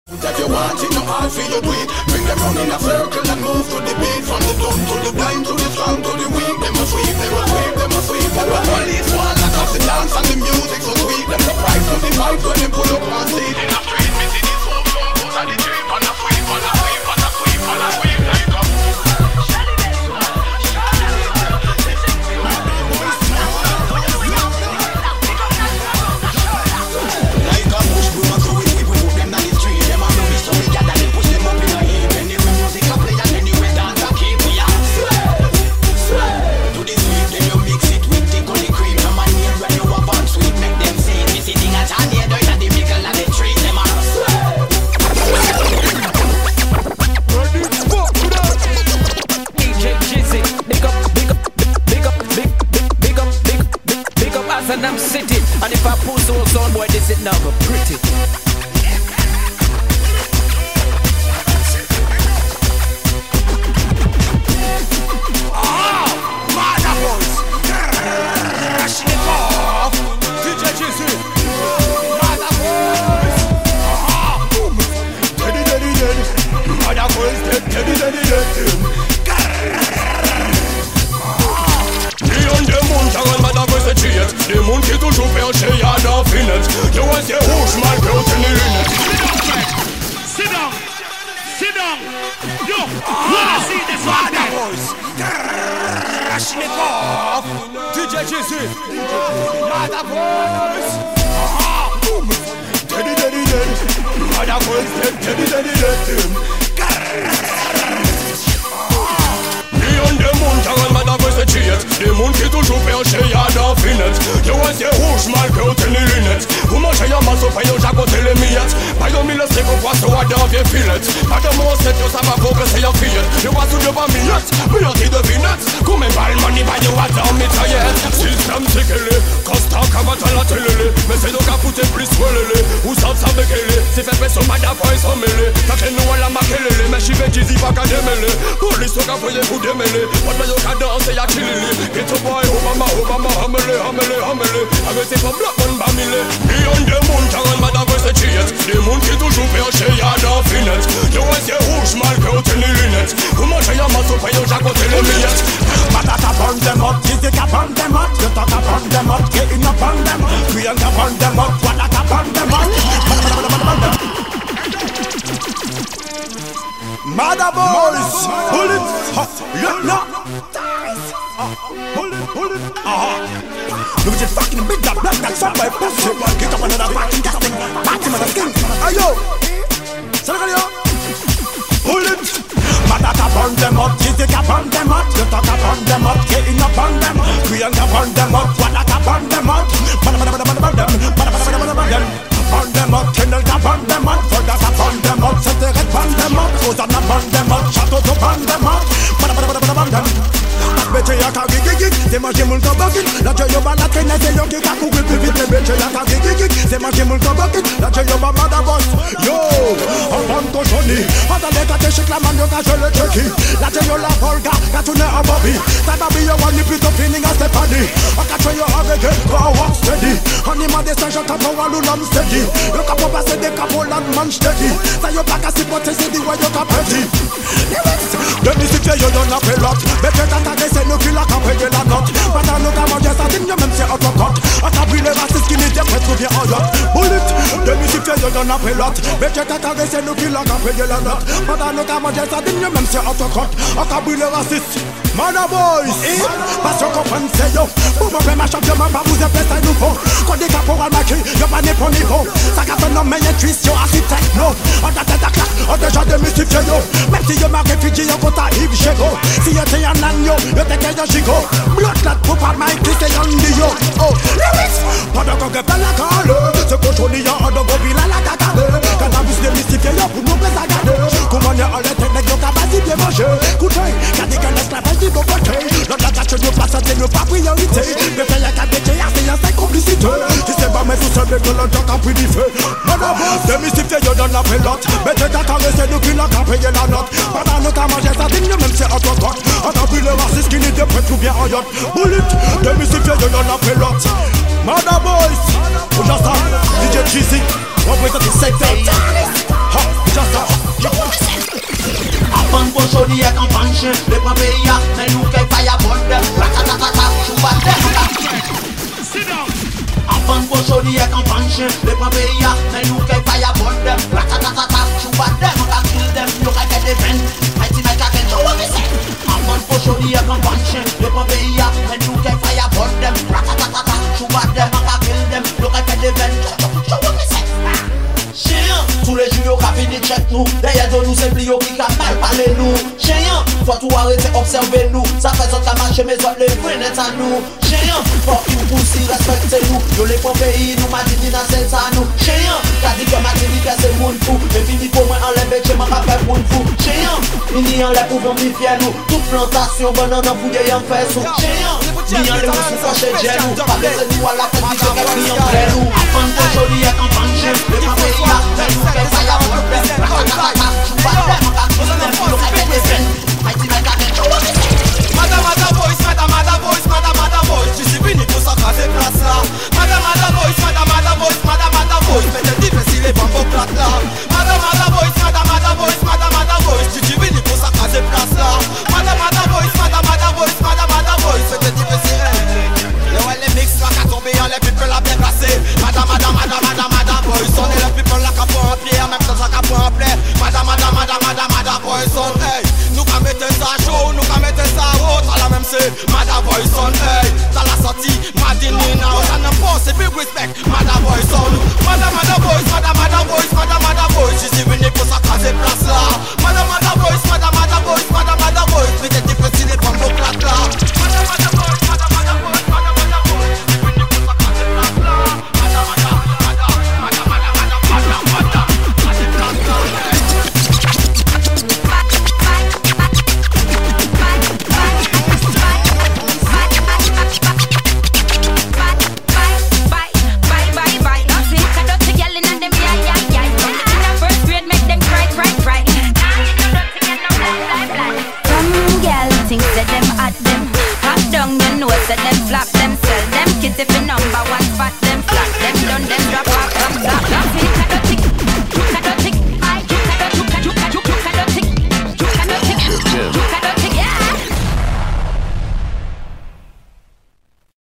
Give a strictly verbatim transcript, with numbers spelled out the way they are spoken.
That you want it, no hard for you do it. Bring them round in a circle and move to the beat. From the dumb to the blind to the strong to the weak. Them a sweep, them a sweep, them a sweep. But the police want lock off the dance and the music so sweet. Them surprised to the vibes when they pull up on stage. In a street, me see this whole flow goes on the trip. On a sweep, on a sweep, on a sweep, on a sweep like a and I'm sitting, and if I pull so on boy, this it now go pretty. Ah, mother boys, Rashnikov, D J Jizzy, mother boys, ah, boom, daddy, daddy, daddy, mother boys, daddy, daddy, daddy. Le monde qui est toujours perché, y'a dans finette. Yo, c'est rouge, mal que t'es les lunettes. Sit down, sit down. Yo, wanna see this one there? Boys, Rashnikov, D J Jizzy, Mother Boys, ah, boom, daddy, daddy, daddy, Mother Boys, daddy, daddy, daddy. Le monde qui a madame c'est cheat. Le monde qui est toujours perché, y'a dans finette. Yo, c'est rouge, mal que t'es les lunettes. Vous mangez y'a masse au pain, y'a côté les miettes. Pas y'a mille c'est qu'on voit sur dans des filettes. Pas de mon set, yo, ça va progresser y'a fillette. Yo, vois sous devant miettes, miettes et devinettes. Combien balle money, pas y'a dans mitraillette. Système c'est qu'elle est, constant comme à la télé. Mais c'est donc à foutre plus swellé. Ou ça, ça me qu'elle est. C'est fait pression, madame, ils sont mêlés. T'as fait nous à la maquelle, mais j'y vais, j'y dis pas qu'à démêler. Police, au café, vous démêler. What me you can dance, ya chillily. Get a boy, Obama, Obama, Hamele, Hamele, Hamele. Avec ses femmes black, man, bamile. Beyond the moon, Taran, madame, c'est cheat. Les mondes qui toujours perché, y'a dans finette. Yo, c'est rouge, mal que t'es les lunettes. Vous mangez y'a masse au pain, y'a côté les miettes. Matata burn them up, Gizzy can burn them up. You talk a burn them up, get in a burn them up. Kriyan can burn them up, Wadaka burn them up. Mother boys, pull it, look now. Pull it, pull it, aha. Look at you fucking big that black that son by pussy. Get up another fucking casting, party mother skin. Ayo, Senegal yo, pull it. Matata burn them up, Gizzy can burn them up. You talk a burn them up, get in a burn them. Kriyan can burn them up, Wadaka burn them up. Burn them, burn them, burn them, burn them, burn them. Burn them up, Kendall can burn them up. Further can burn them up, Senegal burn them up. Rosanna burn them up, Chateau to burn them up. Burn them, burn them, burn them. Betche y'a qu'à gig c'est manger mon tobokin. La joie y'a pas la traîne, c'est y'a qui qu'a couru plus vite. Betche y'a qu'à gig c'est manger mon tobokin. La joie y'a pas mother boss. Yo, on prend ton Johnny. On t'en est qu'à te chic la man y'a qu'à jouer le turkey. La joie y'a la Volga, qu'à tourner en Bobby. Ta baby y'a one plutôt feeling à Stéphanie. On qu'à jouer y'a avec eux, go walk steady. On y m'a des singes, t'as pas un loup steady. Y'a qu'à pas passer des capots là de man steady. Ça y'a pas qu'à s'y porter, c'est dit ouais y'a qu'à petit. Demi-cycle y'a y'en a pelote. Betche t'as t'as c'est nous qui l'a qu'à payer la note. Pendant nous qu'à manger ça digne même si on te cote. On t'a pris les racistes qui n'étaient pas trop bien en yacht. Bullet, demi-cycle y'a y'en a pelote. Betche t'as t'as c'est nous qui l'a qu'à payer la note. Pendant nous qu'à manger ça digne même si on te cote. On t'a pris les racistes. Mother boys, parce qu'on comprend c'est yo. Pour mon frère ma champion pas vous êtes ça nous faut. Quand des caporales maquillés, y'a pas n'est pas niveau. Ça qu'a fait nom mais y'a twist yo architecte no. On t'a tête à claque, on déjà demi-cycle yo. Même si y'a ma réfugié y'a compte à Yves Chego. Si y'a t'es un agneau, y'a t'es qu'un gigot. Blood clot pour pas ma écrit c'est y'en dit yo. Oh, Lewis, pendant qu'on gueule la cale. Ce cochon y'a un de gros villes à la cacade. Quand t'as vu ce démystifié yo pour nous plaire à garder. Comment y'a un lettre nègre yo qu'a pas si bien mangé. Coutez, qu'a dit qu'un esclavage dit bon côté. L'autre la tâche nous passe c'est nous pas priorité. Mais fait y'a qu'à déter y'a c'est y'a c'est complicité. Tu sais pas mais tout seul mais que l'autre qu'a pris du feu. Madame, démystifié yo dans la pelote. Mais t'es d'accord c'est nous qui l'a qu'à payer la note. Pendant nous qu'à manger ça digne même c'est autre cote. On t'a pris le raciste qui n'était prêt tout bien en yacht. Bullet, démystifié yo dans la pelote. Mother boys, on a ça, D J Jizzy, on va présenter cette fête. chaudier qu'en penche. Le point pays a, mais nous qu'elle faille à bord. Ratatatata, choubade. Sit down. Enfant pour chaudier qu'en penche. Le point pays a, mais nous qu'elle faille à bord. Ratatatata, choubade. On va kill them, you can get the vent. Mighty Mike I can show what we say. Enfant pour chaudier qu'en penche. Le point pays a, mais nous qu'elle faille à bord. Ratatatata, choubade. On va kill them, you can get the vent. Show what we say. Chien, tous les jours, qu'a fini check nous. Derrière de nous, c'est plio qui a mal parlé nous. Chien, faut tout arrêter, observer nous. Ça fait autres la marche, mais autres les vrais net à nous. Chien, faut you poussi, respectez nous. Yo les pour pays, nous m'a dit dans celle ça nous. Chien, t'as dit que m'a dit que c'est moun fou. Mais fini pour moi enlever, chez moi rappelle moun fou. Chien, ni enlève pour vendre fier nous. Toute plantation, banane en fouillé en fait sous. Chien, ni enlève sous fâché gel nous. Pas besoin de nous à la fête, ni que quelqu'un ni en fait nous. Afin de joli et en panche, le pas pays. Madame, madame, voice, madame, madame, voice, madame, madame, voice. Je suis venu pour s'accaser place là. Madame, madame, voice, madame, madame, voice, madame, madame, voice. Mettez difficile les bambous plate là. Madame, madame, voice, madame, madame, voice, madame, madame, voice. Je suis venu pour s'accaser place là. Madame, madame, voice, madame, madame, voice, madame, madame, voice. Mettez difficile. Le ouais les mix là qu'à tomber, les people là bien placés. Madame, madame, madame, madame, madame, voice. On est les people là qu'à prendre en pierre, même sans ça qu'à prendre en plaie. Madame, madame, madame, madame, madame, voice. On hey, nous qu'à mettre ça chaud, nous qu'à mettre ça haute. À la même c'est Madame Voice on hey. Dans la sortie, Madine now. Ça ne pense c'est big respect. Madame Voice on Madame, Madame Voice, Madame, Madame Voice, Madame, Madame Voice. Je suis venu pour s'accaser place là. Madame, Madame Voice, Madame, Madame Voice, Madame, Madame Voice. Mais t'es difficile les bambous plate là. Madame, Madame Voice, Madame, Madame Voice, Madame, Madame Voice. Je suis venu pour s'accaser place là. Madame, Madame, Madame, Madame, Madame, Madame, Madame, Madame, s'accaser place là. Things that them at them. Hot down, you know that them flap them, sell them kids if you know